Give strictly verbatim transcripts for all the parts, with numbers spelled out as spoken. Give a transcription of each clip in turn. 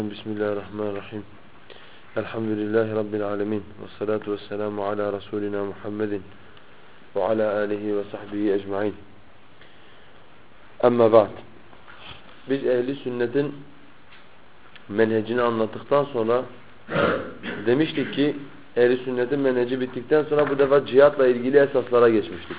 Bismillahirrahmanirrahim. Elhamdülillahi Rabbil alemin. Vessalatu vesselamu ala Resulina Muhammedin ve ala alihi ve sahbihi ecmain. Amma ba'd. Biz ehli sünnetin menhecini anlattıktan sonra demiştik ki ehli sünnetin menheci bittikten sonra bu defa cihatla ilgili esaslara geçmiştik.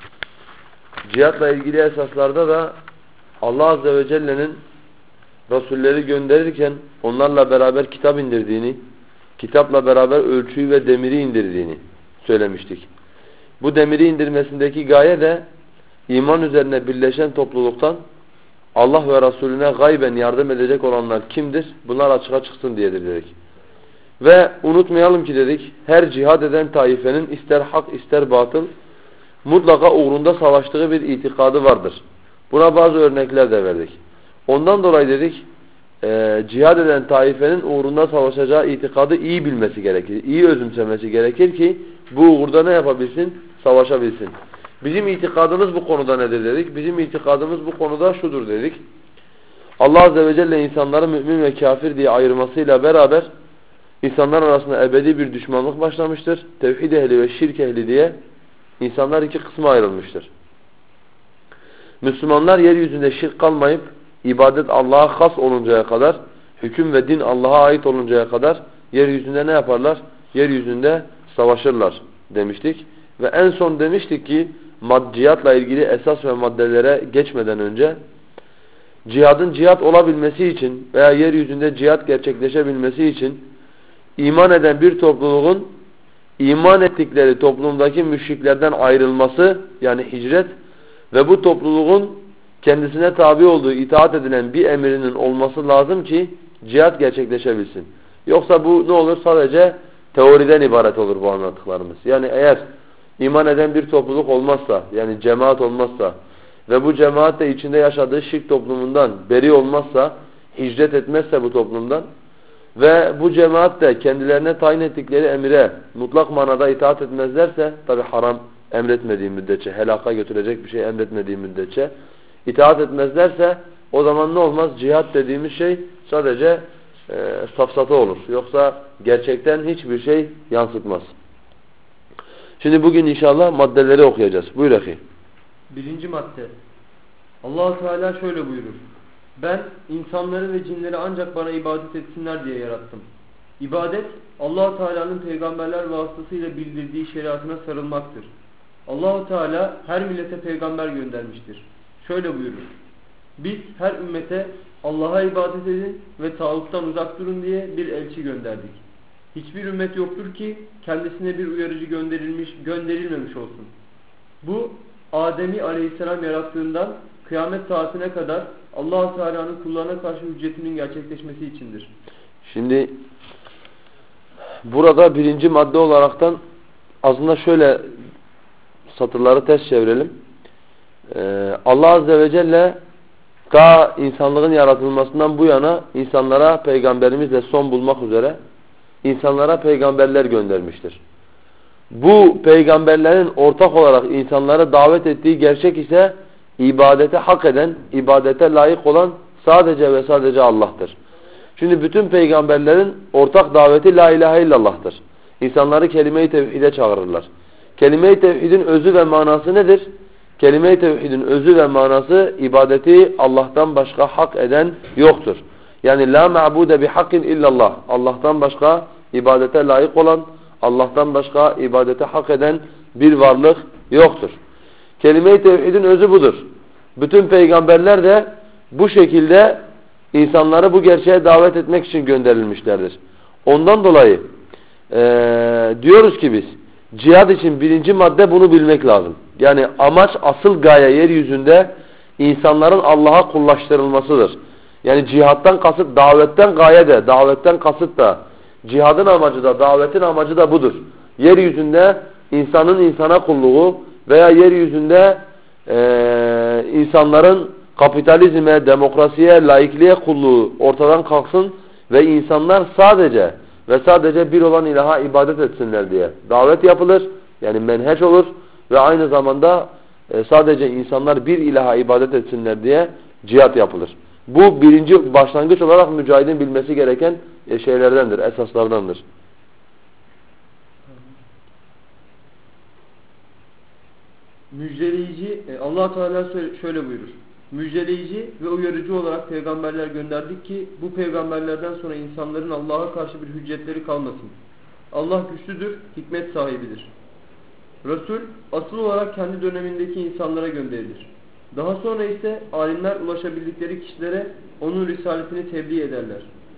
Cihatla ilgili esaslarda da Allah Azze ve Celle'nin Resulleri gönderirken onlarla beraber kitap indirdiğini, kitapla beraber ölçüyü ve demiri indirdiğini söylemiştik. Bu demiri indirmesindeki gaye de iman üzerine birleşen topluluktan Allah ve Resulüne gayben yardım edecek olanlar kimdir? Bunlar açığa çıksın diyedir dedik. Ve unutmayalım ki dedik, her cihad eden taifenin ister hak ister batıl mutlaka uğrunda savaştığı bir itikadı vardır. Buna bazı örnekler de verdik. Ondan dolayı dedik, e, cihad eden taifenin uğrunda savaşacağı itikadı iyi bilmesi gerekir. İyi özümsemesi gerekir ki bu uğurda ne yapabilsin? Savaşabilsin. Bizim itikadımız bu konuda nedir dedik? Bizim itikadımız bu konuda şudur dedik. Allah Azze ve Celle insanları mümin ve kafir diye ayırmasıyla beraber insanlar arasında ebedi bir düşmanlık başlamıştır. Tevhid ehli ve şirk ehli diye insanlar iki kısma ayrılmıştır. Müslümanlar yeryüzünde şirk kalmayıp İbadet Allah'a has oluncaya kadar, hüküm ve din Allah'a ait oluncaya kadar yeryüzünde ne yaparlar? Yeryüzünde savaşırlar demiştik. Ve en son demiştik ki cihatla ilgili esas ve maddelere geçmeden önce cihadın cihat olabilmesi için veya yeryüzünde cihat gerçekleşebilmesi için iman eden bir topluluğun iman ettikleri toplumdaki müşriklerden ayrılması, yani hicret ve bu topluluğun kendisine tabi olduğu, itaat edilen bir emirinin olması lazım ki cihat gerçekleşebilsin. Yoksa bu ne olur? Sadece teoriden ibaret olur bu anlattıklarımız. Yani eğer iman eden bir topluluk olmazsa, yani cemaat olmazsa ve bu cemaat de içinde yaşadığı şirk toplumundan beri olmazsa, hicret etmezse bu toplumdan ve bu cemaat de kendilerine tayin ettikleri emire mutlak manada itaat etmezlerse, tabi haram emretmediği müddetçe, helaka götürecek bir şey emretmediği müddetçe İtaat etmezlerse o zaman ne olmaz? Cihat dediğimiz şey sadece e, safsata olur. Yoksa gerçekten hiçbir şey yansıtmaz. Şimdi bugün inşallah maddeleri okuyacağız. Buyur akı. Birinci madde. Allah-u Teala şöyle buyurur. Ben insanları ve cinleri ancak bana ibadet etsinler diye yarattım. İbadet Allah-u Teala'nın peygamberler vasıtasıyla bildirdiği şeriatına sarılmaktır. Allah-u Teala her millete peygamber göndermiştir. Şöyle buyurur. Biz her ümmete Allah'a ibadet edin ve tağuttan uzak durun diye bir elçi gönderdik. Hiçbir ümmet yoktur ki kendisine bir uyarıcı gönderilmiş, gönderilmemiş olsun. Bu Adem'i aleyhisselam yarattığından kıyamet saatine kadar Allah-u Teala'nın kullarına karşı hüccetinin gerçekleşmesi içindir. Şimdi burada birinci madde olaraktan aslında şöyle satırları ters çevirelim. Ee, Allah Azze ve Celle ta insanlığın yaratılmasından bu yana insanlara peygamberimizle son bulmak üzere insanlara peygamberler göndermiştir. Bu peygamberlerin ortak olarak insanları davet ettiği gerçek ise ibadete hak eden, ibadete layık olan sadece ve sadece Allah'tır. Şimdi bütün peygamberlerin ortak daveti la ilahe illallah'tır. İnsanları kelime-i tevhide çağırırlar. Kelime-i tevhidin özü ve manası nedir? Kelime-i tevhidin özü ve manası ibadeti Allah'tan başka hak eden yoktur. Yani la ma'bude bi hakkin illallah. Allah'tan başka ibadete layık olan, Allah'tan başka ibadete hak eden bir varlık yoktur. Kelime-i tevhidin özü budur. Bütün peygamberler de bu şekilde insanları bu gerçeğe davet etmek için gönderilmişlerdir. Ondan dolayı ee, diyoruz ki biz cihad için birinci madde bunu bilmek lazım. Yani amaç, asıl gaye yeryüzünde insanların Allah'a kullaştırılmasıdır. Yani cihattan kasıt, davetten gaye de, davetten kasıt da, cihadın amacı da, davetin amacı da budur. Yeryüzünde insanın insana kulluğu veya yeryüzünde e, insanların kapitalizme, demokrasiye, laikliğe kulluğu ortadan kalksın ve insanlar sadece ve sadece bir olan ilaha ibadet etsinler diye davet yapılır. Yani menheç olur. Ve aynı zamanda e, sadece insanlar bir ilaha ibadet etsinler diye cihat yapılır. Bu birinci başlangıç olarak mücahidin bilmesi gereken şeylerdendir, esaslardandır. Müjdeleyici, Allah Teala şöyle buyurur. Müjdeleyici ve uyarıcı olarak peygamberler gönderdik ki bu peygamberlerden sonra insanların Allah'a karşı bir hüccetleri kalmasın. Allah güçlüdür, hikmet sahibidir. Resul asıl olarak kendi dönemindeki insanlara gönderilir. Daha sonra ise alimler ulaşabildikleri kişilere onun risaletini tebliğ ederler.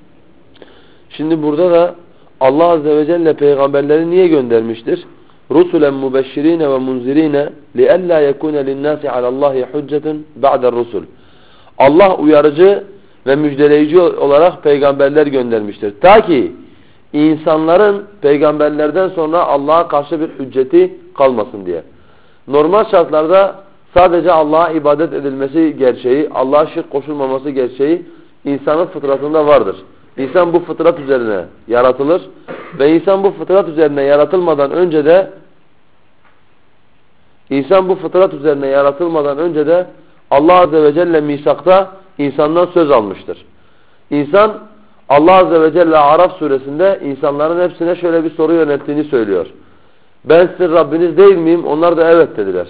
Şimdi burada da Allah Azze ve Celle peygamberleri niye göndermiştir? رُسُلًا مُبَشِّرِينَ وَمُنْزِرِينَ لِأَلَّا يَكُونَ لِلنَّاسِ عَلَى اللّٰهِ حُجَّةٌ بَعْدَ الرُّسُلِ Allah uyarıcı ve müjdeleyici olarak peygamberler göndermiştir. Ta ki insanların peygamberlerden sonra Allah'a karşı bir hücceti kalmasın diye. Normal şartlarda sadece Allah'a ibadet edilmesi gerçeği, Allah'a şirk koşulmaması gerçeği insanın fıtratında vardır. İnsan bu fıtrat üzerine yaratılır ve insan bu fıtrat üzerine yaratılmadan önce de insan bu fıtrat üzerine yaratılmadan önce de Allah Azze ve Celle misakta insandan söz almıştır. İnsan Allah Azze ve Celle Araf suresinde insanların hepsine şöyle bir soru yönelttiğini söylüyor. Ben sizin Rabbiniz değil miyim? Onlar da evet dediler.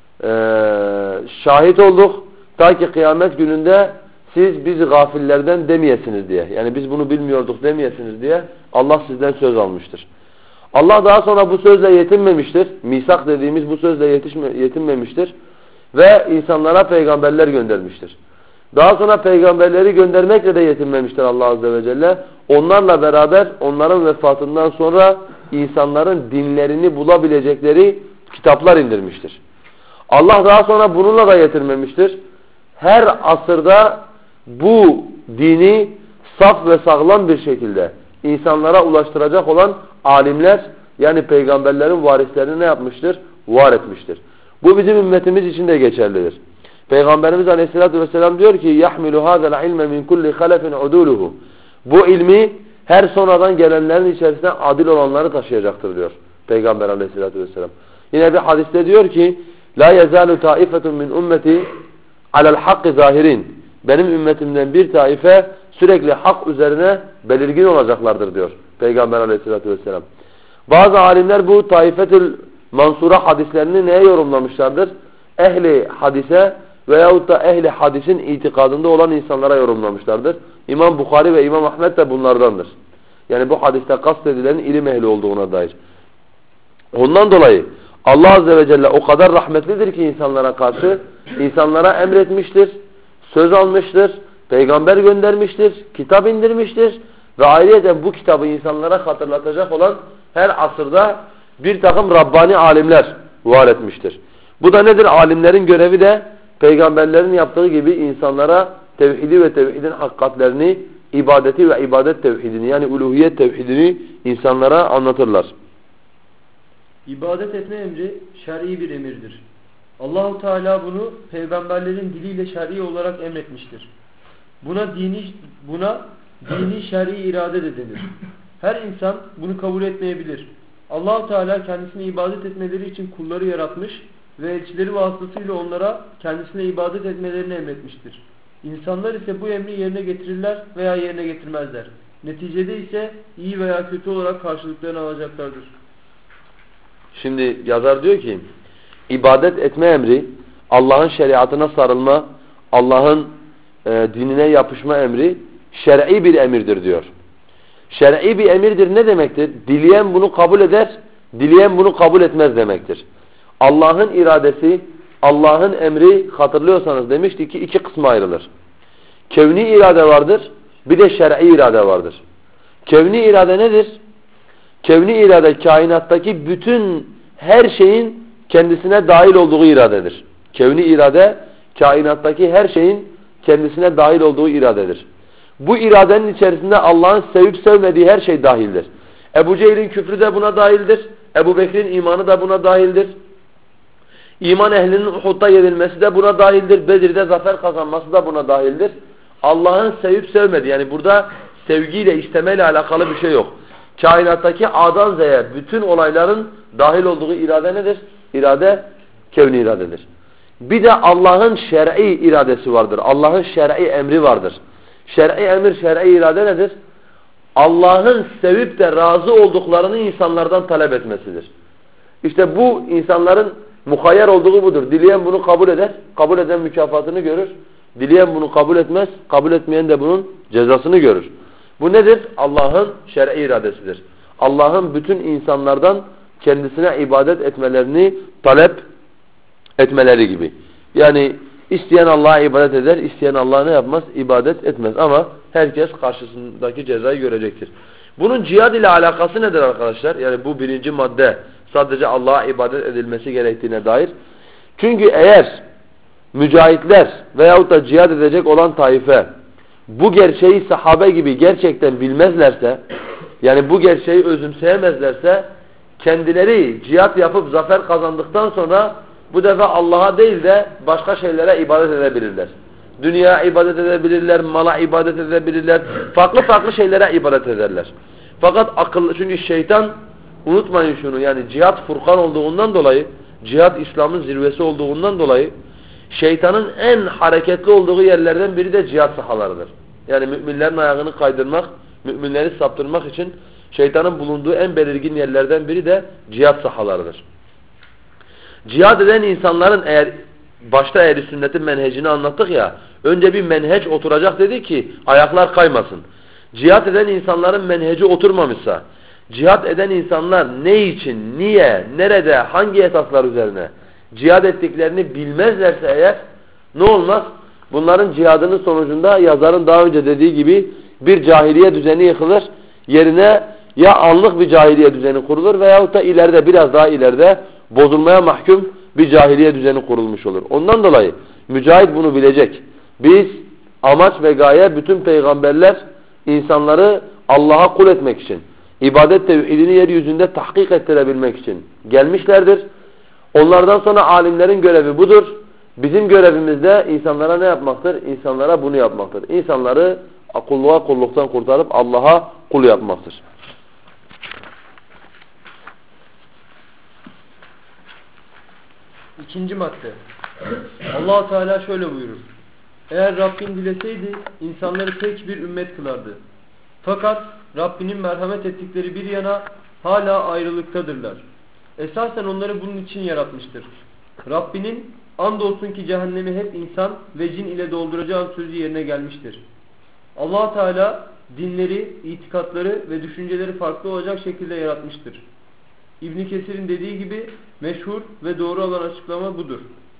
Ee, şahit olduk ta ki kıyamet gününde siz biz gafillerden demeyesiniz diye. Yani biz bunu bilmiyorduk demeyesiniz diye Allah sizden söz almıştır. Allah daha sonra bu sözle yetinmemiştir. Misak dediğimiz bu sözle yetişme, yetinmemiştir. Ve insanlara peygamberler göndermiştir. Daha sonra peygamberleri göndermekle de yetinmemiştir Allah Azze ve Celle. Onlarla beraber onların vefatından sonra insanların dinlerini bulabilecekleri kitaplar indirmiştir. Allah daha sonra bununla da yetinmemiştir. Her asırda bu dini saf ve sağlam bir şekilde insanlara ulaştıracak olan alimler yani peygamberlerin varislerini ne yapmıştır? Var etmiştir. Bu bizim ümmetimiz için de geçerlidir. Peygamberimiz Aleyhisselatü Vesselam diyor ki يَحْمِلُ هَذَا الْعِلْمَ مِنْ كُلِّ خَلَفٍ عُدُولُهُ Bu ilmi her sonradan gelenlerin içerisinde adil olanları taşıyacaktır diyor Peygamber Aleyhisselatü Vesselam. Yine bir hadiste diyor ki لَا يَزَالُ تَائِفَةٌ مِنْ اُمَّتِي عَلَى الْحَقِّ ظَاهِرِينَ Benim ümmetimden bir taife sürekli hak üzerine belirgin olacaklardır diyor Peygamber Aleyhisselatü Vesselam. Bazı alimler bu taifetül mansura hadislerini neye yorumlamışlardır? Ehli hadise veyahut da ehli hadisin itikadında olan insanlara yorumlamışlardır. İmam Bukhari ve İmam Ahmed de bunlardandır. Yani bu hadiste kastedilenin ilim ehli olduğuna dair. Ondan dolayı Allah Azze ve Celle o kadar rahmetlidir ki insanlara karşı, insanlara emretmiştir, söz almıştır, peygamber göndermiştir, kitap indirmiştir ve ayrıca bu kitabı insanlara hatırlatacak olan her asırda bir takım Rabbani alimler var etmiştir. Bu da nedir? Alimlerin görevi de peygamberlerin yaptığı gibi insanlara tevhidi ve tevhidin hakikatlerini, ibadeti ve ibadet tevhidini yani uluhiyet tevhidini insanlara anlatırlar. İbadet etme emri şer'i bir emirdir. Allahu Teala bunu peygamberlerin diliyle şer'i olarak emretmiştir. Buna dini buna dini şer'i irade de denir. Her insan bunu kabul etmeyebilir. Allahu Teala kendisine ibadet etmeleri için kulları yaratmış ve elçileri vasıtasıyla onlara kendisine ibadet etmelerini emretmiştir. İnsanlar ise bu emri yerine getirirler veya yerine getirmezler. Neticede ise iyi veya kötü olarak karşılıklarını alacaklardır. Şimdi yazar diyor ki ibadet etme emri Allah'ın şeriatına sarılma, Allah'ın e, dinine yapışma emri şer'i bir emirdir diyor. Şer'i bir emirdir ne demektir? Dileyen bunu kabul eder, dileyen bunu kabul etmez demektir. Allah'ın iradesi, Allah'ın emri hatırlıyorsanız demiştik ki iki kısma ayrılır. Kevni irade vardır, bir de şer'i irade vardır. Kevni irade nedir? Kevni irade kainattaki bütün her şeyin kendisine dahil olduğu iradedir. Kevni irade kainattaki her şeyin kendisine dahil olduğu iradedir. Bu iradenin içerisinde Allah'ın sevip sevmediği her şey dahildir. Ebu Cehil'in küfrü de buna dahildir. Ebu Bekir'in imanı da buna dahildir. İman ehlinin Uhud'da yenilmesi de buna dahildir. Bedir'de zafer kazanması da buna dahildir. Allah'ın sevip sevmediği yani burada sevgiyle istemeyle alakalı bir şey yok. Kainattaki A'dan Z'ye bütün olayların dahil olduğu irade nedir? İrade kevni iradedir. Bir de Allah'ın şer'i iradesi vardır. Allah'ın şer'i emri vardır. Şer'i emir, şer'i irade nedir? Allah'ın sevip de razı olduklarını insanlardan talep etmesidir. İşte bu insanların muhayyer olduğu budur. Dileyen bunu kabul eder, kabul eden mükafatını görür. Dileyen bunu kabul etmez, kabul etmeyen de bunun cezasını görür. Bu nedir? Allah'ın şer'i iradesidir. Allah'ın bütün insanlardan kendisine ibadet etmelerini talep etmeleri gibi. Yani isteyen Allah'a ibadet eder, isteyen Allah'a ne yapmaz? İbadet etmez. Ama herkes karşısındaki cezayı görecektir. Bunun cihad ile alakası nedir arkadaşlar? Yani bu birinci madde sadece Allah'a ibadet edilmesi gerektiğine dair. Çünkü eğer mücahitler veyahut da cihad edecek olan taife bu gerçeği sahabe gibi gerçekten bilmezlerse, yani bu gerçeği özümseyemezlerse, kendileri cihat yapıp zafer kazandıktan sonra bu defa Allah'a değil de başka şeylere ibadet edebilirler. Dünyaya ibadet edebilirler, mala ibadet edebilirler, farklı farklı şeylere ibadet ederler. Fakat akıllı, çünkü şeytan, unutmayın şunu, yani cihat Furkan olduğundan dolayı, cihat İslam'ın zirvesi olduğundan dolayı şeytanın en hareketli olduğu yerlerden biri de cihat sahalarıdır. Yani müminlerin ayağını kaydırmak, müminleri saptırmak için şeytanın bulunduğu en belirgin yerlerden biri de cihat sahalarıdır. Cihad eden insanların, eğer başta ehl-i sünnetin menhecini anlattık ya, önce bir menheç oturacak dedi ki ayaklar kaymasın. Cihad eden insanların menheci oturmamışsa, cihad eden insanlar ne için, niye, nerede, hangi esaslar üzerine cihad ettiklerini bilmezlerse eğer ne olmaz? Bunların cihadının sonucunda yazarın daha önce dediği gibi bir cahiliye düzeni yıkılır. Yerine ya anlık bir cahiliye düzeni kurulur veyahut da ileride, biraz daha ileride bozulmaya mahkum bir cahiliye düzeni kurulmuş olur. Ondan dolayı mücahit bunu bilecek. Biz amaç ve gaye bütün peygamberler insanları Allah'a kul etmek için, ibadet tevhidini yeryüzünde tahkik ettirebilmek için gelmişlerdir. Onlardan sonra alimlerin görevi budur. Bizim görevimiz de insanlara ne yapmaktır? İnsanlara bunu yapmaktır. İnsanları kulluğa kulluktan kurtarıp Allah'a kul yapmaktır. İkinci madde. Allah Teala şöyle buyurur: eğer Rabbin dileseydi insanları tek bir ümmet kılardı. Fakat Rabbinin merhamet ettikleri bir yana hala ayrılıktadırlar. Esasen onları bunun için yaratmıştır. Rabbinin andolsun ki cehennemi hep insan ve cin ile dolduracağım sözü yerine gelmiştir. Allah Teala dinleri, itikatları ve düşünceleri farklı olacak şekilde yaratmıştır. İbn Kesir'in dediği gibi meşhur ve doğru olan açıklama budur.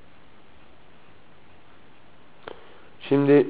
Şimdi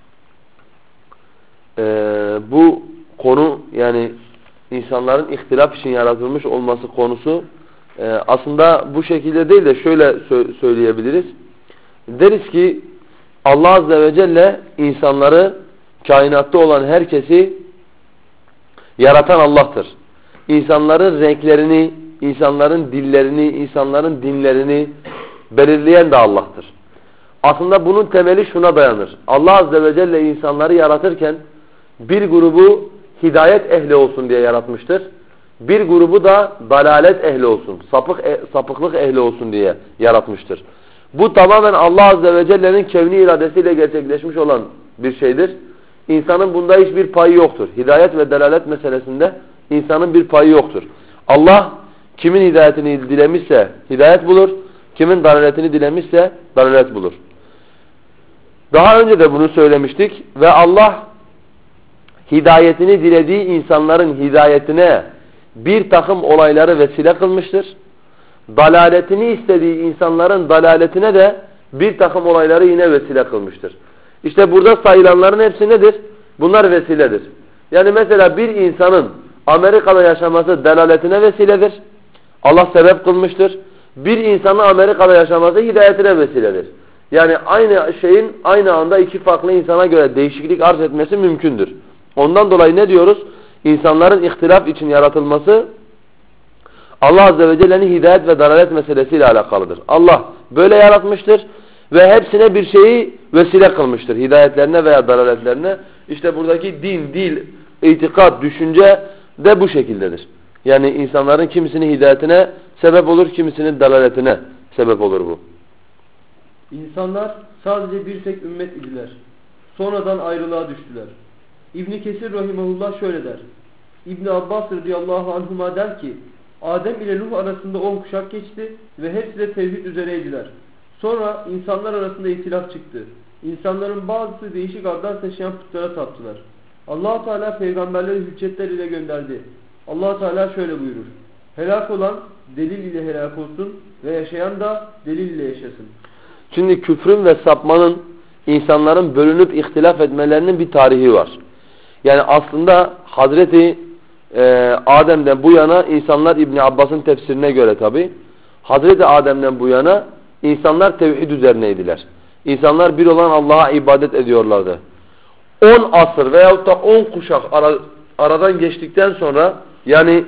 e, bu konu, yani insanların ihtilaf için yaratılmış olması konusu e, aslında bu şekilde değil de şöyle sö söyleyebiliriz. Deriz ki Allah Azze ve Celle insanları, kainatta olan herkesi yaratan Allah'tır. İnsanların renklerini, insanların dillerini, insanların dinlerini belirleyen de Allah'tır. Aslında bunun temeli şuna dayanır. Allah Azze ve Celle insanları yaratırken bir grubu hidayet ehli olsun diye yaratmıştır. Bir grubu da dalalet ehli olsun, sapık, e, sapıklık ehli olsun diye yaratmıştır. Bu tamamen Allah Azze ve Celle'nin kevni iradesiyle gerçekleşmiş olan bir şeydir. İnsanın bunda hiçbir payı yoktur. Hidayet ve dalalet meselesinde insanın bir payı yoktur. Allah kimin hidayetini dilemişse hidayet bulur, kimin dalaletini dilemişse dalalet bulur. Daha önce de bunu söylemiştik ve Allah hidayetini dilediği insanların hidayetine bir takım olayları vesile kılmıştır. Dalaletini istediği insanların dalaletine de bir takım olayları yine vesile kılmıştır. İşte burada sayılanların hepsi nedir? Bunlar vesiledir. Yani mesela bir insanın Amerika'da yaşaması dalaletine vesiledir. Allah sebep kılmıştır. Bir insanın Amerika'da yaşaması hidayetine vesiledir. Yani aynı şeyin aynı anda iki farklı insana göre değişiklik arz etmesi mümkündür. Ondan dolayı ne diyoruz? İnsanların ihtilaf için yaratılması Allah Azze ve Celle'nin hidayet ve dalalet meselesiyle alakalıdır. Allah böyle yaratmıştır ve hepsine bir şeyi vesile kılmıştır. Hidayetlerine veya dalaletlerine. İşte buradaki din, dil, itikat, düşünce de bu şekildedir. Yani insanların kimisinin hidayetine sebep olur, kimisinin dalaletine sebep olur bu. İnsanlar sadece bir tek ümmet idiler. Sonradan ayrılığa düştüler. İbn Kesir rahimehullah şöyle der. İbn Abbas radıyallahu anhuma der ki, Adem ile Nuh arasında on kuşak geçti ve hepsi de tevhid üzereydiler. Sonra insanlar arasında ihtilaf çıktı. İnsanların bazısı değişik adlar taşıyan putlara taptılar. Allah Teala peygamberleri hüccetler ile gönderdi. Allah Teala şöyle buyurur. Helak olan delil ile helak olsun ve yaşayan da delil ile yaşasın. Şimdi küfrün ve sapmanın, insanların bölünüp ihtilaf etmelerinin bir tarihi var. Yani aslında Hazreti e, Adem'den bu yana insanlar İbn Abbas'ın tefsirine göre tabi, Hazreti Adem'den bu yana insanlar tevhid üzerineydiler. İnsanlar bir olan Allah'a ibadet ediyorlardı. on asır veyahut da on kuşak ara, aradan geçtikten sonra, yani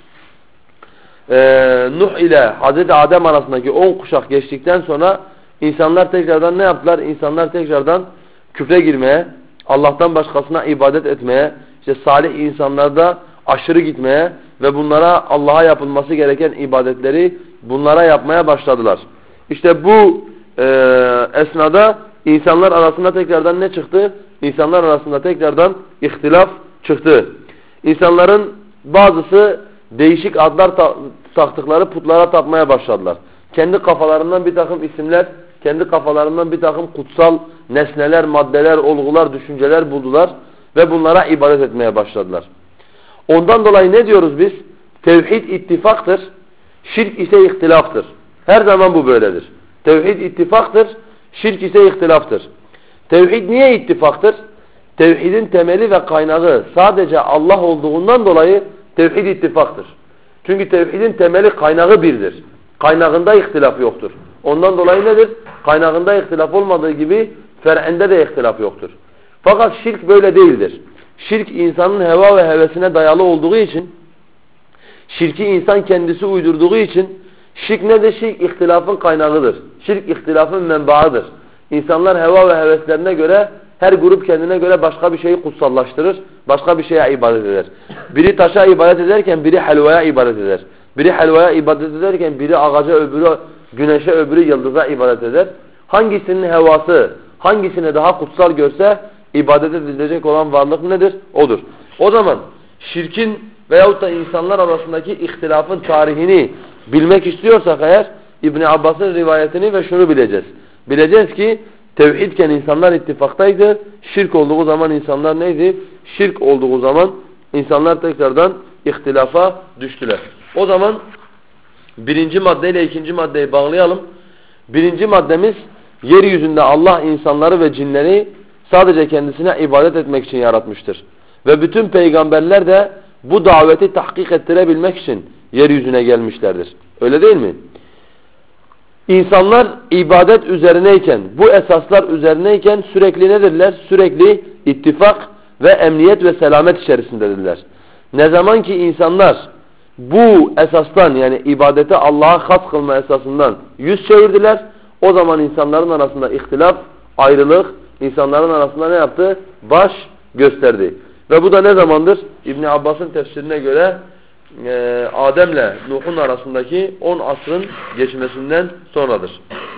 e, Nuh ile Hazreti Adem arasındaki on kuşak geçtikten sonra insanlar tekrardan ne yaptılar? İnsanlar tekrardan küfre girmeye, Allah'tan başkasına ibadet etmeye, işte salih insanlarda aşırı gitmeye ve bunlara Allah'a yapılması gereken ibadetleri bunlara yapmaya başladılar. İşte bu e, esnada insanlar arasında tekrardan ne çıktı? İnsanlar arasında tekrardan ihtilaf çıktı. İnsanların bazısı değişik adlar taktıkları putlara tapmaya başladılar. Kendi kafalarından bir takım isimler, kendi kafalarından bir takım kutsal nesneler, maddeler, olgular, düşünceler buldular ve bunlara ibadet etmeye başladılar. Ondan dolayı ne diyoruz biz? Tevhid ittifaktır, şirk ise ihtilaftır. Her zaman bu böyledir. Tevhid ittifaktır, şirk ise ihtilaftır. Tevhid niye ittifaktır? Tevhidin temeli ve kaynağı sadece Allah olduğundan dolayı tevhid ittifaktır. Çünkü tevhidin temeli kaynağı birdir. Kaynağında ihtilaf yoktur. Ondan dolayı nedir? Kaynağında ihtilaf olmadığı gibi fer'inde de ihtilaf yoktur. Fakat şirk böyle değildir. Şirk insanın heva ve hevesine dayalı olduğu için, şirki insan kendisi uydurduğu için, şirk nedir? Şirk ihtilafın kaynağıdır. Şirk ihtilafın menbaıdır. İnsanlar heva ve heveslerine göre, her grup kendine göre başka bir şeyi kutsallaştırır, başka bir şeye ibadet eder. Biri taşa ibadet ederken biri helvaya ibadet eder. Biri helvaya ibadet ederken biri ağaca, öbürü güneşe, öbürü yıldıza ibadet eder. Hangisinin hevası, hangisini daha kutsal görse ibadet edilecek olan varlık nedir? Odur. O zaman şirkin veyahut da insanlar arasındaki ihtilafın tarihini bilmek istiyorsak eğer, İbn Abbas'ın rivayetini ve şunu bileceğiz. Bileceğiz ki tevhidken insanlar ittifaktaydı, şirk olduğu zaman insanlar neydi? Şirk olduğu zaman insanlar tekrardan ihtilafa düştüler. O zaman birinci maddeyle ikinci maddeyi bağlayalım. Birinci maddemiz, yeryüzünde Allah insanları ve cinleri sadece kendisine ibadet etmek için yaratmıştır. Ve bütün peygamberler de bu daveti tahkik ettirebilmek için yeryüzüne gelmişlerdir. Öyle değil mi? İnsanlar ibadet üzerineyken, bu esaslar üzerineyken sürekli nedirler? Sürekli ittifak ve emniyet ve selamet içerisindedirler. Ne zaman ki insanlar bu esastan, yani ibadeti Allah'a has kılma esasından yüz çevirdiler, o zaman insanların arasında ihtilaf, ayrılık, insanların arasında ne yaptı? Baş gösterdi. Ve bu da ne zamandır? İbn Abbas'ın tefsirine göre e, Adem'le Nuh'un arasındaki on asrın geçmesinden sonradır.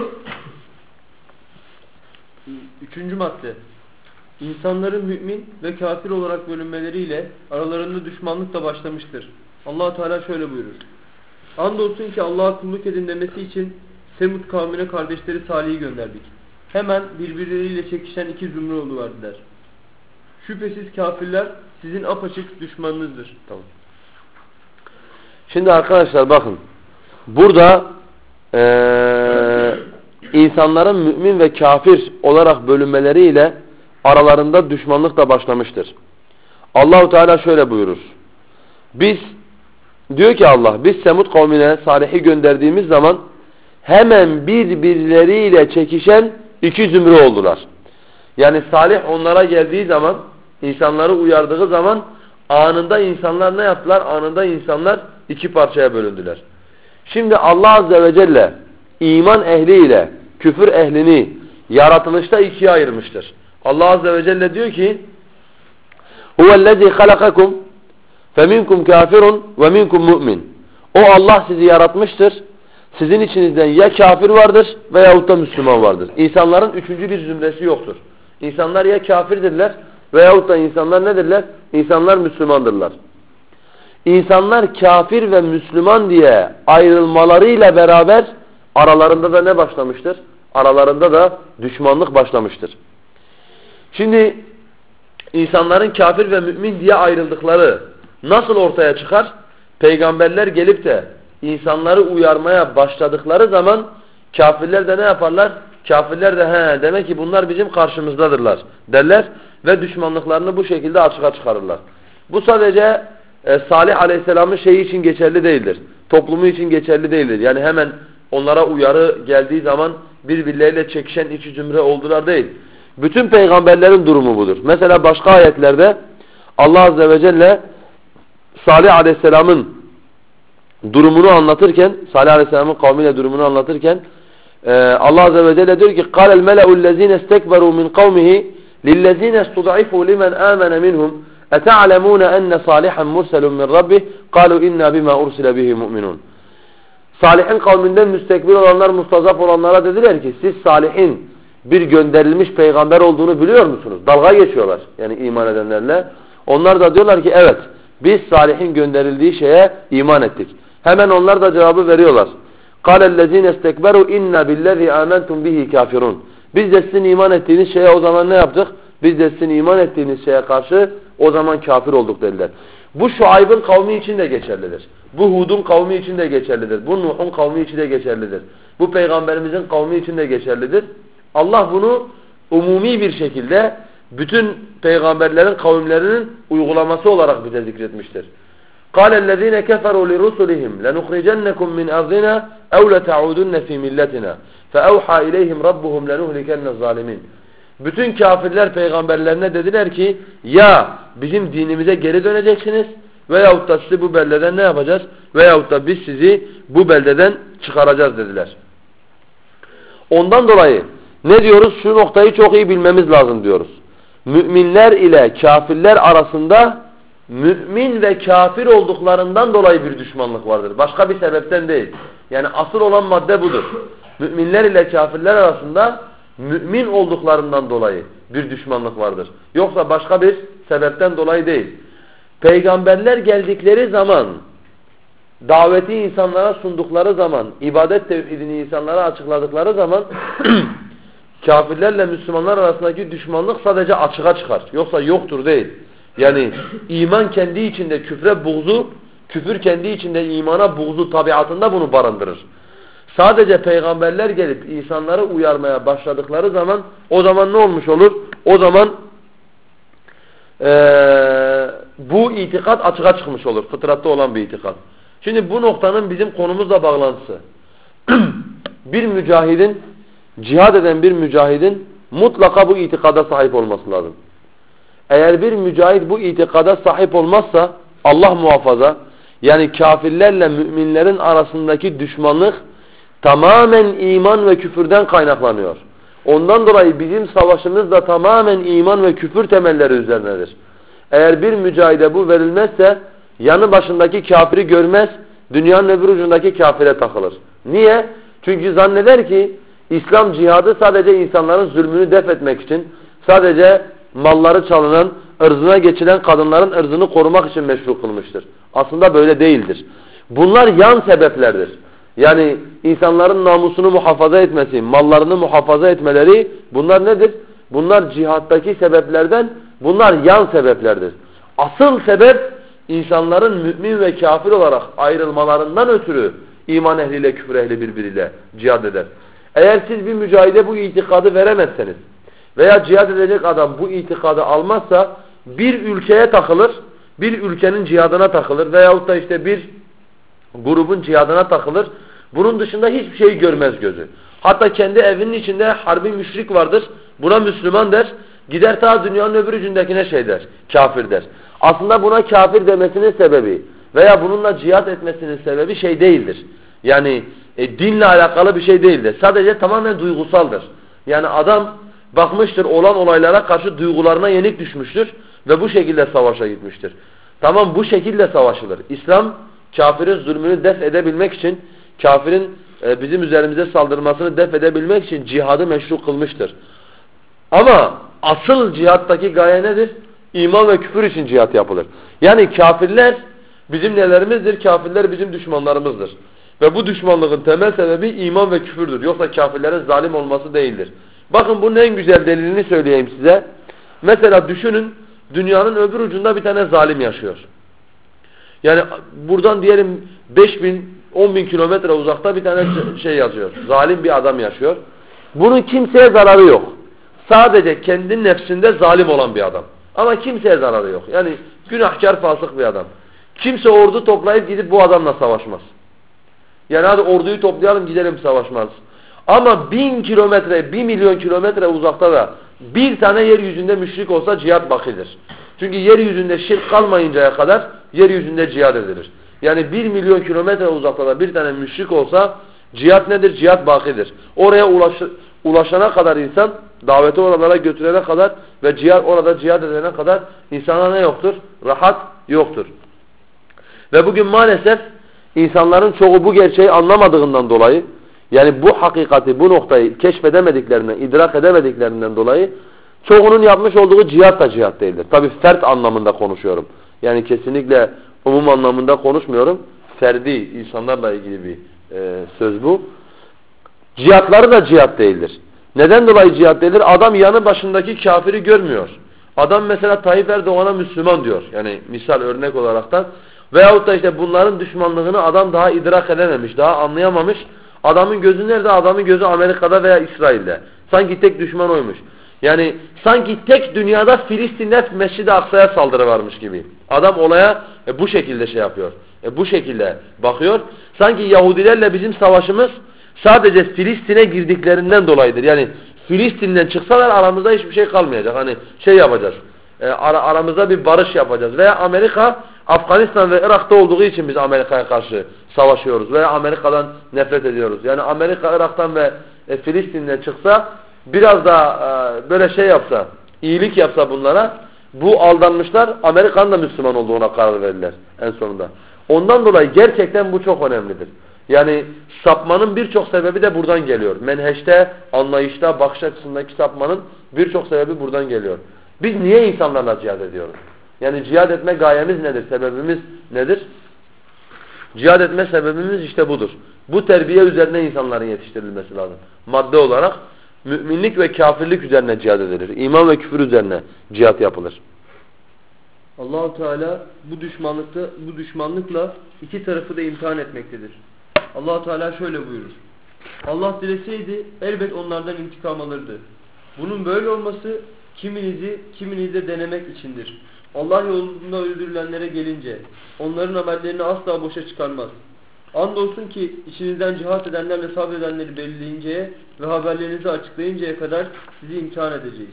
Üçüncü madde. İnsanların mümin ve kafir olarak bölünmeleriyle aralarında düşmanlık da başlamıştır. Allah Teala şöyle buyurur. Andolsun ki Allah'a kulluk edin demesi için Semud kavmine kardeşleri Salih'i gönderdik. Hemen birbirleriyle çekişen iki zümre oluverdiler. Şüphesiz kafirler sizin apaçık düşmanınızdır. Tamam. Şimdi arkadaşlar bakın. Burada ee, insanların mümin ve kafir olarak bölünmeleriyle aralarında düşmanlık da başlamıştır. Allahu Teala şöyle buyurur. Biz, diyor ki Allah, biz Semud kavmine Salih'i gönderdiğimiz zaman hemen birbirleriyle çekişen iki zümre oldular. Yani Salih onlara geldiği zaman, insanları uyardığı zaman anında insanlar ne yaptılar? Anında insanlar iki parçaya bölündüler. Şimdi Allah Azze ve Celle iman ehliyle küfür ehlini yaratılışta ikiye ayırmıştır. Allah Azze ve Celle diyor ki huvellezî halakakum feminkum kafirun ve minkum mu'min. O Allah sizi yaratmıştır. Sizin içinizden ya kafir vardır veyahut da Müslüman vardır. İnsanların üçüncü bir zümresi yoktur. İnsanlar ya kafirdirler veyahut da insanlar nedirler? İnsanlar Müslümandırlar. İnsanlar kafir ve Müslüman diye ayrılmalarıyla beraber aralarında da ne başlamıştır? Aralarında da düşmanlık başlamıştır. Şimdi insanların kafir ve mümin diye ayrıldıkları nasıl ortaya çıkar? Peygamberler gelip de insanları uyarmaya başladıkları zaman kafirler de ne yaparlar? Kafirler de he demek ki bunlar bizim karşımızdadırlar derler ve düşmanlıklarını bu şekilde açığa çıkarırlar. Bu sadece e, Salih Aleyhisselam'ın şeyi için geçerli değildir. Toplumu için geçerli değildir. Yani hemen onlara uyarı geldiği zaman birbirleriyle çekişen iki zümre oldular değil. Bütün peygamberlerin durumu budur. Mesela başka ayetlerde Allah Azze ve Celle Salih Aleyhisselam'ın durumunu anlatırken, Salih Aleyhisselam'ın kavmiyle durumunu anlatırken Allah Azze ve Celle diyor ki قَالَ الْمَلَأُ الَّذ۪ينَ اسْتَكْبَرُوا مِنْ قَوْمِهِ لِلَّذ۪ينَ اسْتُضْعِفُوا لِمَنْ آمَنَ مِنْهُمْ اَتَعْلَمُونَ اَنَّ صَالِحًا مُرْسَلٌ مِنْ رَبِّهِ قَالُوا اِنَّا بِمَا اُرْسِلَ بِهِ مُؤْمِنُونَ. Salih'in kavminden müstekbir olanlar, mustazaf olanlara dediler ki siz Salih'in bir gönderilmiş peygamber olduğunu biliyor musunuz? Dalga geçiyorlar yani iman edenlerle. Onlar da diyorlar ki evet biz Salih'in gönderildiği şeye iman ettik. Hemen onlar da cevabı veriyorlar. قَالَ الَّذ۪ينَ اسْتَكْبَرُوا اِنَّا بِالَّذ۪ي آمَنْتُمْ بِهِ كَافِرُونَ. Biz de sizin iman ettiğiniz şeye o zaman ne yaptık? Biz de sizin iman ettiğiniz şeye karşı o zaman kafir olduk dediler. Bu Şuayb'ın kavmi için de geçerlidir. Bu Hud'un kavmi için de geçerlidir. Bu Nuh'un kavmi için de geçerlidir. Bu peygamberimizin kavmi için de geçerlidir. Allah bunu umumi bir şekilde bütün peygamberlerin kavimlerinin uygulaması olarak bize zikretmiştir. قَالَ الَّذ۪ينَ كَفَرُوا لِرُسُلِهِمْ لَنُخْرِجَنَّكُمْ مِنْ أَرْضِنَا اَوْ لَتَعُودُنَّ ف۪ي مِلَّتِنَا فَاَوْحَى اِلَيْهِمْ رَبُّهُمْ لَنُهْلِكَنَّ الظَّالِمِينَ. Bütün kafirler peygamberlerine dediler ki ya bizim dinimize geri döneceksiniz veyahut da sizi bu beldeden ne yapacağız? Veyahut da biz sizi bu beldeden çıkaracağız dediler. Ondan dolayı ne diyoruz? Şu noktayı çok iyi bilmemiz lazım diyoruz. Müminler ile kafirler arasında mümin ve kafir olduklarından dolayı bir düşmanlık vardır. Başka bir sebepten değil. Yani asıl olan madde budur. Müminler ile kafirler arasında mümin olduklarından dolayı bir düşmanlık vardır. Yoksa başka bir sebepten dolayı değil. Peygamberler geldikleri zaman, daveti insanlara sundukları zaman, ibadet tevhidini insanlara açıkladıkları zaman kafirlerle Müslümanlar arasındaki düşmanlık sadece açığa çıkar. Yoksa yoktur değil. Yani iman kendi içinde küfre buğzu, küfür kendi içinde imana buğzu tabiatında bunu barındırır. Sadece peygamberler gelip insanları uyarmaya başladıkları zaman o zaman ne olmuş olur? O zaman ee, bu itikat açığa çıkmış olur. Fıtratta olan bir itikat. Şimdi bu noktanın bizim konumuzla bağlantısı. Bir mücahidin, cihad eden bir mücahidin mutlaka bu itikada sahip olması lazım. Eğer bir mücahit bu itikada sahip olmazsa Allah muhafaza, yani kafirlerle müminlerin arasındaki düşmanlık tamamen iman ve küfürden kaynaklanıyor. Ondan dolayı bizim savaşımız da tamamen iman ve küfür temelleri üzerinedir. Eğer bir mücahide bu verilmezse yanı başındaki kafiri görmez, dünyanın öbür ucundaki kafire takılır. Niye? Çünkü zanneder ki İslam cihadı sadece insanların zulmünü def etmek için, sadece malları çalınan, ırzına geçilen kadınların ırzını korumak için meşru kılmıştır. Aslında böyle değildir. Bunlar yan sebeplerdir. Yani insanların namusunu muhafaza etmesi, mallarını muhafaza etmeleri bunlar nedir? Bunlar cihattaki sebeplerden, bunlar yan sebeplerdir. Asıl sebep insanların mümin ve kafir olarak ayrılmalarından ötürü iman ehliyle küfür ehli birbiriyle cihad eder. Eğer siz bir mücahide bu itikadı veremezseniz veya cihad edecek adam bu itikadı almazsa bir ülkeye takılır, bir ülkenin cihadına takılır veyahut da işte bir grubun cihadına takılır. Bunun dışında hiçbir şey görmez gözü. Hatta kendi evinin içinde harbi müşrik vardır. Buna Müslüman der. Gider ta dünyanın öbür ucundakine şey der. Kafir der. Aslında buna kafir demesinin sebebi veya bununla cihat etmesinin sebebi şey değildir. Yani e, dinle alakalı bir şey değildir. Sadece tamamen duygusaldır. Yani adam bakmıştır olan olaylara karşı duygularına yenik düşmüştür ve bu şekilde savaşa gitmiştir. Tamam bu şekilde savaşılır. İslam kafirin zulmünü def edebilmek için, kafirin e, bizim üzerimize saldırmasını def edebilmek için cihadı meşru kılmıştır. Ama asıl cihattaki gaye nedir? İman ve küfür için cihat yapılır. Yani kafirler bizim nelerimizdir? Kafirler bizim düşmanlarımızdır. Ve bu düşmanlığın temel sebebi iman ve küfürdür. Yoksa kafirlerin zalim olması değildir. Bakın bunun en güzel delilini söyleyeyim size. Mesela düşünün, dünyanın öbür ucunda bir tane zalim yaşıyor. Yani buradan diyelim beş bin, on bin kilometre uzakta bir tane şey yazıyor. Zalim bir adam yaşıyor. Bunun kimseye zararı yok. Sadece kendi nefsinde zalim olan bir adam. Ama kimseye zararı yok. Yani günahkar, fasık bir adam. Kimse ordu toplayıp gidip bu adamla savaşmaz. Yani hadi orduyu toplayalım gidelim savaşmaz. Ama bin kilometre, bir milyon kilometre uzakta da bir tane yeryüzünde müşrik olsa cihat bakidir. Çünkü yeryüzünde şirk kalmayıncaya kadar yeryüzünde cihat edilir. Yani bir milyon kilometre uzakta da bir tane müşrik olsa cihat nedir? Cihat bakidir. Oraya ulaş, ulaşana kadar insan, daveti oralara götürene kadar ve cihat, orada cihat edene kadar insana ne yoktur? Rahat yoktur. Ve bugün maalesef insanların çoğu bu gerçeği anlamadığından dolayı, yani bu hakikati, bu noktayı keşfedemediklerinden, idrak edemediklerinden dolayı çoğunun yapmış olduğu cihat da cihat değildir. Tabi fert anlamında konuşuyorum. Yani kesinlikle umum anlamında konuşmuyorum. Ferdi, insanlarla ilgili bir e, söz bu. Cihatları da cihat değildir. Neden dolayı cihat değildir? Adam yanı başındaki kafiri görmüyor. Adam mesela Tayyip Erdoğan'a Müslüman diyor. Yani misal örnek olaraktan. Veyahut da işte bunların düşmanlığını adam daha idrak edememiş, daha anlayamamış. Adamın gözü nerede? Adamın gözü Amerika'da veya İsrail'de. Sanki tek düşman oymuş. Yani sanki tek dünyada Filistin'de Mescid-i Aksa'ya saldırı varmış gibi. Adam olaya e, bu şekilde şey yapıyor. E, bu şekilde bakıyor. Sanki Yahudilerle bizim savaşımız sadece Filistin'e girdiklerinden dolayıdır. Yani Filistin'den çıksalar aramızda hiçbir şey kalmayacak. Hani şey yapacağız. E, ara, aramızda bir barış yapacağız. Veya Amerika Afganistan ve Irak'ta olduğu için biz Amerika'ya karşı savaşıyoruz. Veya Amerika'dan nefret ediyoruz. Yani Amerika Irak'tan ve e, Filistin'den çıksa biraz da e, böyle şey yapsa, iyilik yapsa bunlara, bu aldanmışlar Amerika'nın da Müslüman olduğuna karar verirler en sonunda. Ondan dolayı gerçekten bu çok önemlidir. Yani sapmanın birçok sebebi de buradan geliyor. Menheşte, anlayışta, bakış açısındaki sapmanın birçok sebebi buradan geliyor. Biz niye insanlarla cihad ediyoruz? Yani cihad etme gayemiz nedir? Sebebimiz nedir? Cihad etme sebebimiz işte budur. Bu terbiye üzerine insanların yetiştirilmesi lazım. Madde olarak müminlik ve kafirlik üzerine cihad edilir. İman ve küfür üzerine cihad yapılır. Allah-u Teala bu düşmanlıkta bu düşmanlıkla iki tarafı da imtihan etmektedir. Allah-u Teala şöyle buyurur. Allah dileseydi elbet onlardan intikam alırdı. Bunun böyle olması kiminizi kiminize denemek içindir. Allah yolunda öldürülenlere gelince onların amellerini asla boşa çıkarmaz. Andolsun ki içinizden cihat edenlerle sabredenleri belirleyinceye ve haberlerinizi açıklayıncaya kadar sizi imtihan edeceğiz.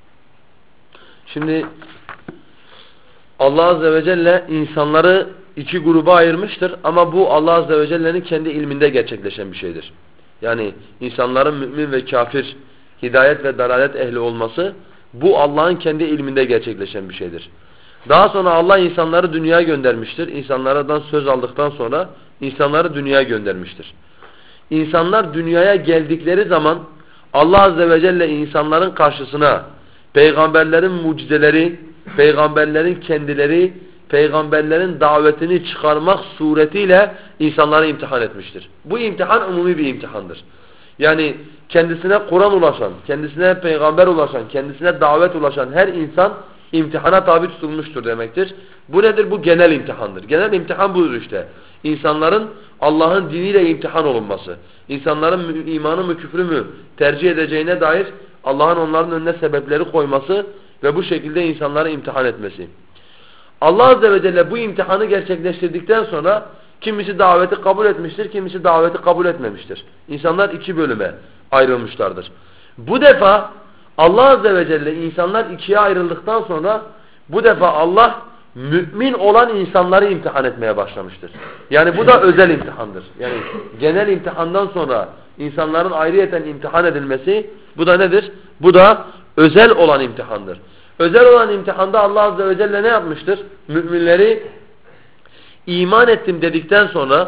Şimdi Allah Azze ve Celle insanları iki gruba ayırmıştır ama bu Allah Azze ve Celle'nin kendi ilminde gerçekleşen bir şeydir. Yani insanların mümin ve kafir, hidayet ve dalalet ehli olması bu Allah'ın kendi ilminde gerçekleşen bir şeydir. Daha sonra Allah insanları dünyaya göndermiştir. İnsanlardan söz aldıktan sonra insanları dünyaya göndermiştir. İnsanlar dünyaya geldikleri zaman Allah Azze ve Celle insanların karşısına peygamberlerin mucizeleri, peygamberlerin kendileri, peygamberlerin davetini çıkarmak suretiyle insanları imtihan etmiştir. Bu imtihan umumi bir imtihandır. Yani kendisine Kur'an ulaşan, kendisine peygamber ulaşan, kendisine davet ulaşan her insan imtihana tabi tutulmuştur demektir. Bu nedir? Bu genel imtihandır. Genel imtihan budur işte. İnsanların Allah'ın diniyle imtihan olunması, insanların imanı mı küfrü mü tercih edeceğine dair Allah'ın onların önüne sebepleri koyması ve bu şekilde insanları imtihan etmesi. Allah Azze ve Celle bu imtihanı gerçekleştirdikten sonra kimisi daveti kabul etmiştir, kimisi daveti kabul etmemiştir. İnsanlar iki bölüme ayrılmışlardır. Bu defa Allah Azze ve Celle insanlar ikiye ayrıldıktan sonra bu defa Allah mümin olan insanları imtihan etmeye başlamıştır. Yani bu da özel imtihandır. Yani genel imtihandan sonra insanların ayrıyeten imtihan edilmesi bu da nedir? Bu da özel olan imtihandır. Özel olan imtihanda Allah Azze ve Celle ne yapmıştır? Müminleri iman ettim dedikten sonra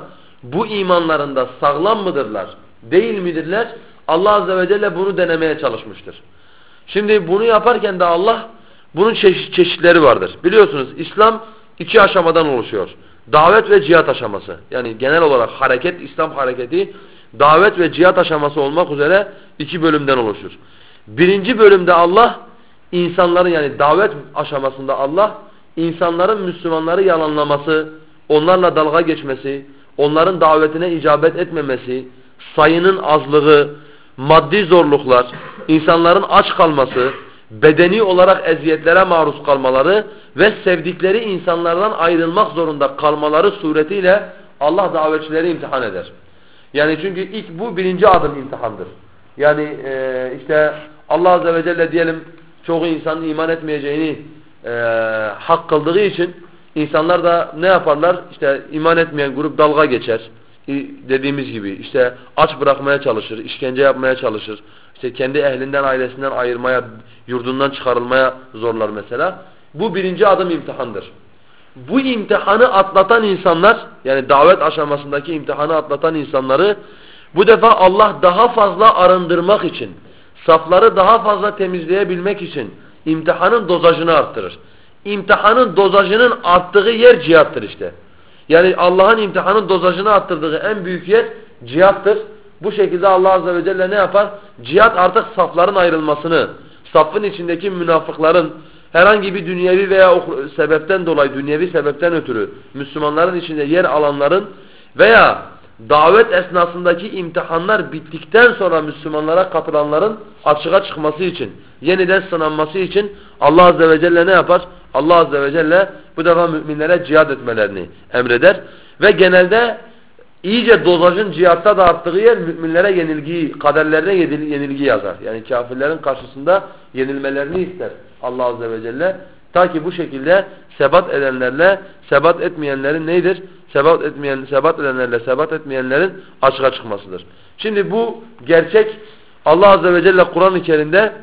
bu imanlarında sağlam mıdırlar, değil midirler? Allah Azze ve Celle bunu denemeye çalışmıştır. Şimdi bunu yaparken de Allah bunun çeşit, çeşitleri vardır. Biliyorsunuz İslam iki aşamadan oluşuyor. Davet ve cihat aşaması. Yani genel olarak hareket, İslam hareketi davet ve cihat aşaması olmak üzere iki bölümden oluşur. Birinci bölümde Allah insanların, yani davet aşamasında Allah insanların Müslümanları yalanlaması, onlarla dalga geçmesi, onların davetine icabet etmemesi, sayının azlığı, maddi zorluklar, insanların aç kalması, bedeni olarak eziyetlere maruz kalmaları ve sevdikleri insanlardan ayrılmak zorunda kalmaları suretiyle Allah davetçileri imtihan eder. Yani çünkü ilk bu birinci adım imtihandır. Yani e, işte Allah Azze ve Celle diyelim çoğu insanın iman etmeyeceğini e, hak kıldığı için insanlar da ne yaparlar? İşte iman etmeyen grup dalga geçer. Dediğimiz gibi işte aç bırakmaya çalışır, işkence yapmaya çalışır. İşte kendi ehlinden, ailesinden ayırmaya, yurdundan çıkarılmaya zorlar mesela. Bu birinci adım imtihandır. Bu imtihanı atlatan insanlar, yani davet aşamasındaki imtihanı atlatan insanları bu defa Allah daha fazla arındırmak için, safları daha fazla temizleyebilmek için imtihanın dozajını arttırır. İmtihanın dozajının arttığı yer cihattır işte. Yani Allah'ın imtihanın dozajını arttırdığı en büyük yer cihattır. Bu şekilde Allah Azze ve Celle ne yapar? Cihat artık safların ayrılmasını, safın içindeki münafıkların, herhangi bir dünyevi veya sebepten dolayı, dünyevi sebepten ötürü Müslümanların içinde yer alanların veya davet esnasındaki imtihanlar bittikten sonra Müslümanlara katılanların açığa çıkması için, yeniden sınanması için Allah Azze ve Celle ne yapar? Allah Azze ve Celle bu defa müminlere cihad etmelerini emreder. Ve genelde iyice dozajın cihatta da arttığı yer müminlere yenilgiyi, kaderlerine yenilgi yazar. Yani kafirlerin karşısında yenilmelerini ister Allah Azze ve Celle. Ta ki bu şekilde sebat edenlerle sebat etmeyenlerin neydir? Sebat etmeyen, sebat edenlerle sebat etmeyenlerin açığa çıkmasıdır. Şimdi bu gerçek Allah Azze ve Celle Kur'an-ı Kerim'de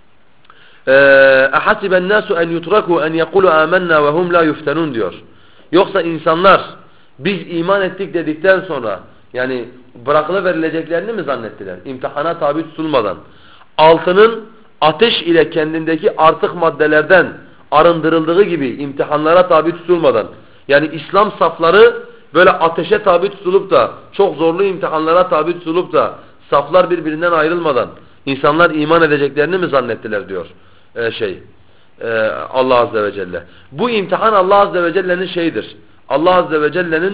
اَحَسِبَ النَّاسُ اَنْ يُتْرَكُوا اَنْ يَقُولُوا آمَنَّا وَهُمْ لَا يُفْتَنُونَ diyor. Yoksa insanlar biz iman ettik dedikten sonra yani bırakılıverileceklerini mi zannettiler? İmtihana tabi tutulmadan. Altının ateş ile kendindeki artık maddelerden arındırıldığı gibi imtihanlara tabi tutulmadan, yani İslam safları böyle ateşe tabi tutulup da çok zorlu imtihanlara tabi tutulup da saflar birbirinden ayrılmadan insanlar iman edeceklerini mi zannettiler diyor ee, şey e, Allah Azze ve Celle. Bu imtihan Allah Azze ve Celle'nin şeyidir. Allah Azze ve Celle'nin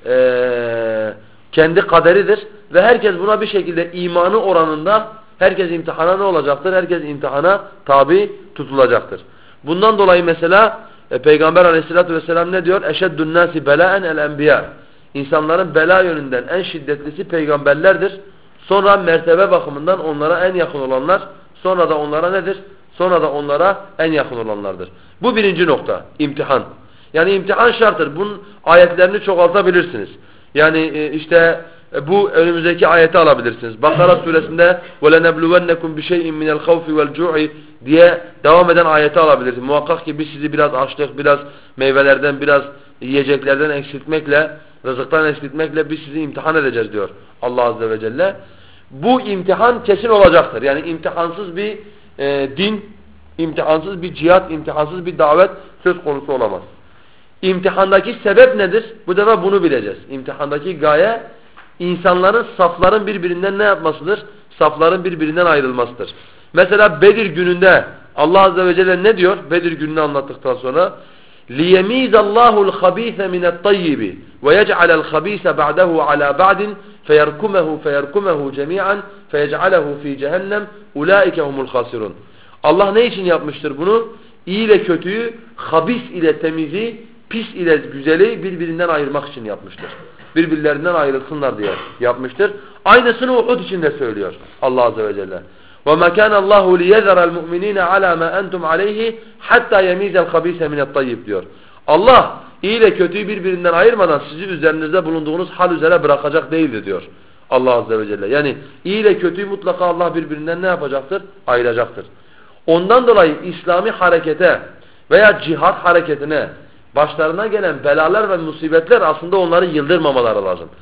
e, kendi kaderidir ve herkes buna bir şekilde imanı oranında herkes imtihana ne olacaktır? Herkes imtihana tabi tutulacaktır. Bundan dolayı mesela e, Peygamber Aleyhisselatü vesselam ne diyor? Eşeddün nâsi belâen el-enbiyâ. İnsanların bela yönünden en şiddetlisi peygamberlerdir. Sonra mertebe bakımından onlara en yakın olanlar, sonra da onlara nedir? Sonra da onlara en yakın olanlardır. Bu birinci nokta, imtihan. Yani imtihan şarttır. Bunun ayetlerini çoğaltabilirsiniz. Yani işte bu önümüzdeki ayeti alabilirsiniz. Bakara suresinde وَلَنَبْلُوَنَّكُمْ بِشَيْءٍ مِنَ الْخَوْفِ وَالْجُوعِ diye devam eden ayeti alabilirsiniz. Muhakkak ki biz sizi biraz açlık, biraz meyvelerden, biraz yiyeceklerden eksiltmekle, rızıktan eksiltmekle biz sizi imtihan edeceğiz diyor Allah Azze ve Celle. Bu imtihan kesin olacaktır. Yani imtihansız bir e, din, imtihansız bir cihat, imtihansız bir davet söz konusu olamaz. İmtihandaki sebep nedir? Bu defa bunu bileceğiz. İmtihandaki gaye insanların, safların birbirinden ne yapmasıdır? Safların birbirinden ayrılmasıdır. Mesela Bedir gününde Allah Azze ve Celle ne diyor? Bedir gününü anlattıktan sonra لِيَمِيزَ اللّٰهُ الْخَب۪يثَ مِنَ الطَّيِّبِ وَيَجْعَلَ الْخَب۪يثَ بَعْدَهُ عَلَى بَعْدٍ فَيَرْكُمَهُ فَيَرْكُمَهُ جَمِيعًا فَيَجْعَلَهُ ف۪ي جَهَنَّمْ اُولَٰئِكَ هُمُ الْخَاسِرُونَ. Allah ne için yapmıştır bunu? İyi ile kötüyü, habis ile temizi, pis ile güzeli birbirinden ayırmak için yapmıştır. Birbirlerinden ayrılsınlar diye yapmıştır. Aynısını Uhud için de söylüyor Allah Azze ve Celle. وَمَا كَانَ اللّٰهُ لِيَذَرَ الْمُؤْمِنِينَ عَلَى مَا أَنْتُمْ عَلَيْهِ حَتَّى يَمِيزَ الْخَب۪يثَ مِنَ الطَّيِّبِ diyor. Allah iyi ile kötüyü birbirinden ayırmadan sizi üzerinizde bulunduğunuz hal üzere bırakacak değildir diyor Allah Azze ve Celle. Yani iyi ile kötüyü mutlaka Allah birbirinden ne yapacaktır? Ayıracaktır. Ondan dolayı İslami harekete veya cihat hareketine başlarına gelen belalar ve musibetler aslında onları yıldırmamaları lazım.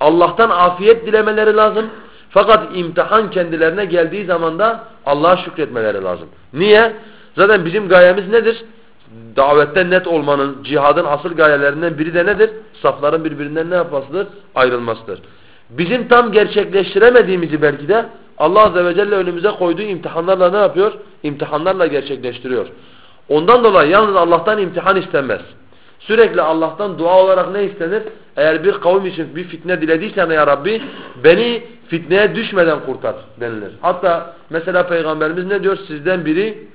Allah'tan afiyet dilemeleri lazım. Fakat imtihan kendilerine geldiği zaman da Allah'a şükretmeleri lazım. Niye? Zaten bizim gayemiz nedir? Davette net olmanın, cihadın asıl gayelerinden biri de nedir? Safların birbirinden ne yapmasıdır? Ayrılmasıdır. Bizim tam gerçekleştiremediğimizi belki de Allah Azze ve Celle önümüze koyduğu imtihanlarla ne yapıyor? İmtihanlarla gerçekleştiriyor. Ondan dolayı yalnız Allah'tan imtihan istenmez. Sürekli Allah'tan dua olarak ne istenir? Eğer bir kavim için bir fitne dilediysen ya Rabbi beni fitneye düşmeden kurtar denilir. Hatta mesela Peygamberimiz ne diyor? Sizden biri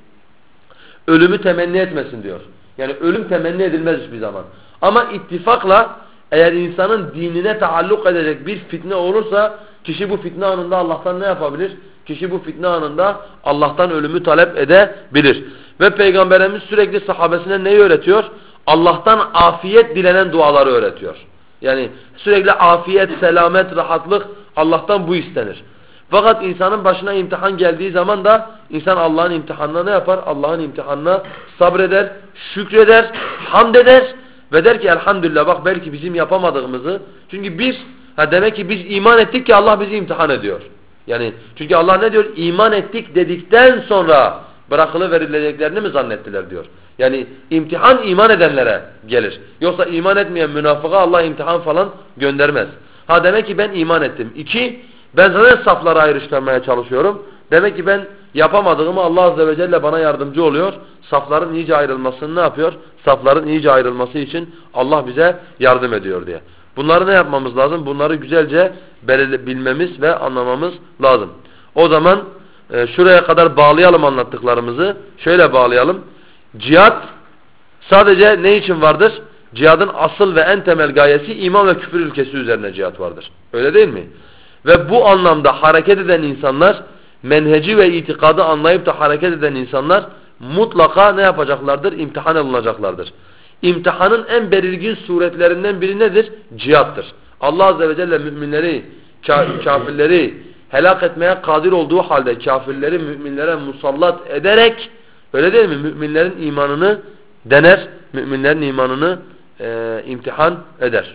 ölümü temenni etmesin diyor. Yani ölüm temenni edilmez hiçbir zaman. Ama ittifakla eğer insanın dinine taalluk edecek bir fitne olursa kişi bu fitne anında Allah'tan ne yapabilir? Kişi bu fitne anında Allah'tan ölümü talep edebilir. Ve Peygamberimiz sürekli sahabesine neyi öğretiyor? Allah'tan afiyet dilenen duaları öğretiyor. Yani sürekli afiyet, selamet, rahatlık Allah'tan bu istenir. Fakat insanın başına imtihan geldiği zaman da insan Allah'ın imtihanına ne yapar? Allah'ın imtihanına sabreder, şükreder, hamd eder ve der ki elhamdülillah bak belki bizim yapamadığımızı. Çünkü biz ha demek ki biz iman ettik ki Allah bizi imtihan ediyor. Yani çünkü Allah ne diyor? İman ettik dedikten sonra bırakılı verileceklerini mi zannettiler diyor. Yani imtihan iman edenlere gelir. Yoksa iman etmeyen münafıka Allah imtihan falan göndermez. Ha demek ki ben iman ettim. İki, ben zaten safları ayrıştırmaya çalışıyorum. Demek ki ben yapamadığımı Allah Azze ve Celle bana yardımcı oluyor. Safların iyice ayrılmasını ne yapıyor? Safların iyice ayrılması için Allah bize yardım ediyor diye. Bunları ne yapmamız lazım? Bunları güzelce bilmemiz ve anlamamız lazım. O zaman e, şuraya kadar bağlayalım anlattıklarımızı. Şöyle bağlayalım. Cihad sadece ne için vardır? Cihadın asıl ve en temel gayesi iman ve küfür ülkesi üzerine cihad vardır. Öyle değil mi? Ve bu anlamda hareket eden insanlar, menheci ve itikadı anlayıp da hareket eden insanlar mutlaka ne yapacaklardır? İmtihan alınacaklardır. İmtihanın en belirgin suretlerinden biri nedir? Cihattır. Allah Azze ve Celle müminleri, kafirleri helak etmeye kadir olduğu halde kafirleri müminlere musallat ederek, öyle değil mi? Müminlerin imanını dener, müminlerin imanını e, imtihan eder.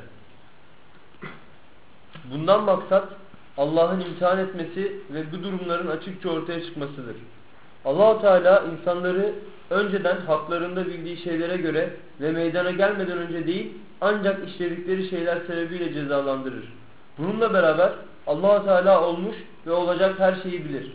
Bundan maksat Allah'ın imtihan etmesi ve bu durumların açıkça ortaya çıkmasıdır. Allah-u Teala insanları önceden haklarında bildiği şeylere göre ve meydana gelmeden önce değil ancak işledikleri şeyler sebebiyle cezalandırır. Bununla beraber Allah-u Teala olmuş ve olacak her şeyi bilir.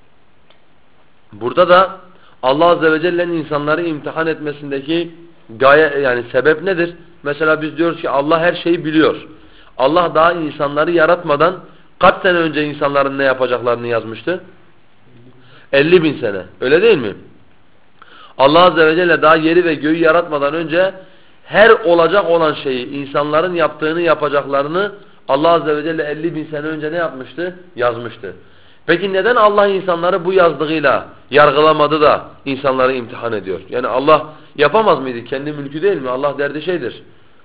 Burada da Allah Azze ve Celle'nin insanları imtihan etmesindeki gaye yani sebep nedir? Mesela biz diyoruz ki Allah her şeyi biliyor. Allah daha insanları yaratmadan kaç sene önce insanların ne yapacaklarını yazmıştı? elli bin sene. Öyle değil mi? Allah Azze ve Celle daha yeri ve göğü yaratmadan önce her olacak olan şeyi, insanların yaptığını yapacaklarını Allah Azze ve Celle elli bin sene önce ne yapmıştı? Yazmıştı. Peki neden Allah insanları bu yazdığıyla yargılamadı da insanları imtihan ediyor? Yani Allah yapamaz mıydı? Kendi mülkü değil mi? Allah derdi şeydir.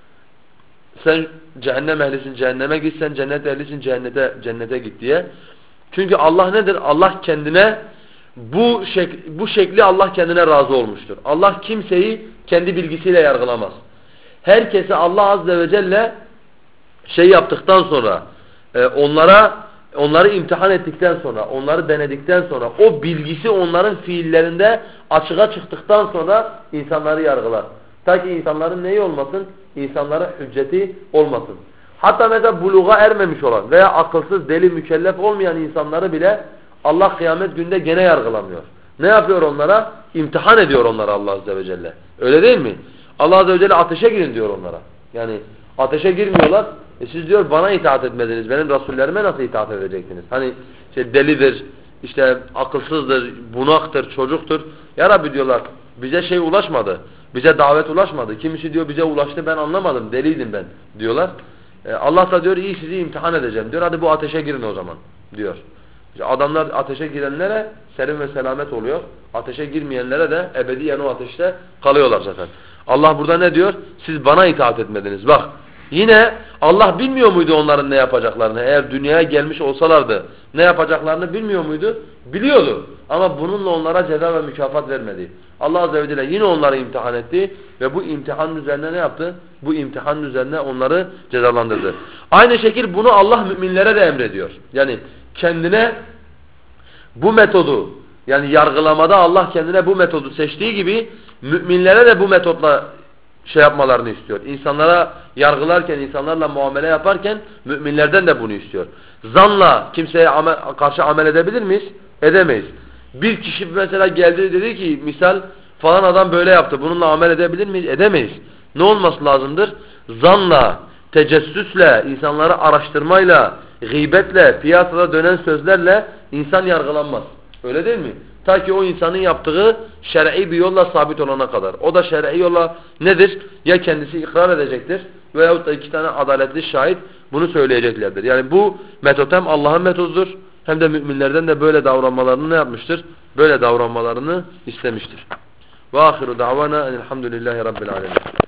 Sen cehennem ehlisin, cehenneme git, sen cennet ehlisin, cennete, cennete git diye. Çünkü Allah nedir? Allah kendine bu, şek bu şekli Allah kendine razı olmuştur. Allah kimseyi kendi bilgisiyle yargılamaz. Herkese Allah Azze ve Celle şey yaptıktan sonra e, onlara onları imtihan ettikten sonra, onları denedikten sonra o bilgisi onların fiillerinde açığa çıktıktan sonra insanları yargılar. Ta ki insanların neyi olmasın? İnsanlara hücceti olmasın. Hatta mesela buluğa ermemiş olan veya akılsız, deli, mükellef olmayan insanları bile Allah kıyamet günde gene yargılamıyor. Ne yapıyor onlara? İmtihan ediyor onlara Allah Azze ve Celle. Öyle değil mi? Allah Azze ve Celle ateşe girin diyor onlara. Yani ateşe girmiyorlar. E siz diyor bana itaat etmediniz. Benim rasullerime nasıl itaat edecektiniz? Hani işte delidir, işte akılsızdır, bunaktır, çocuktur. Ya Rabbi diyorlar bize şey ulaşmadı. Bize davet ulaşmadı. Kimisi diyor bize ulaştı ben anlamadım. Deliydim ben diyorlar. E Allah da diyor iyi sizi imtihan edeceğim diyor. Hadi bu ateşe girin o zaman diyor. İşte adamlar ateşe girenlere serin ve selamet oluyor. Ateşe girmeyenlere de ebediyen o ateşte kalıyorlar zaten. Allah burada ne diyor? Siz bana itaat etmediniz. Bak yine Allah bilmiyor muydu onların ne yapacaklarını? Eğer dünyaya gelmiş olsalardı ne yapacaklarını bilmiyor muydu? Biliyordu. Ama bununla onlara ceza ve mükafat vermedi. Allah Azze ve Celle yine onları imtihan etti ve bu imtihanın üzerine ne yaptı? Bu imtihanın üzerine onları cezalandırdı. Aynı şekilde bunu Allah müminlere de emrediyor. Yani kendine bu metodu, yani yargılamada Allah kendine bu metodu seçtiği gibi müminlere de bu metotla şey yapmalarını istiyor. İnsanlara yargılarken, insanlarla muamele yaparken müminlerden de bunu istiyor. Zanla kimseye amel, karşı amel edebilir miyiz? Edemeyiz. Bir kişi mesela geldi dedi ki misal falan adam böyle yaptı. Bununla amel edebilir miyiz? Edemeyiz. Ne olması lazımdır? Zanla, tecessüsle, insanları araştırmayla, gıybetle, piyasada dönen sözlerle insan yargılanmaz. Öyle değil mi? Ta ki o insanın yaptığı şer'i bir yolla sabit olana kadar. O da şer'i yolla nedir? Ya kendisi ikrar edecektir veyahut da iki tane adaletli şahit bunu söyleyeceklerdir. Yani bu metot hem Allah'ın metodudur hem de müminlerden de böyle davranmalarını ne yapmıştır? Böyle davranmalarını istemiştir. Ve ahiru davana elhamdülillahi rabbil alemin.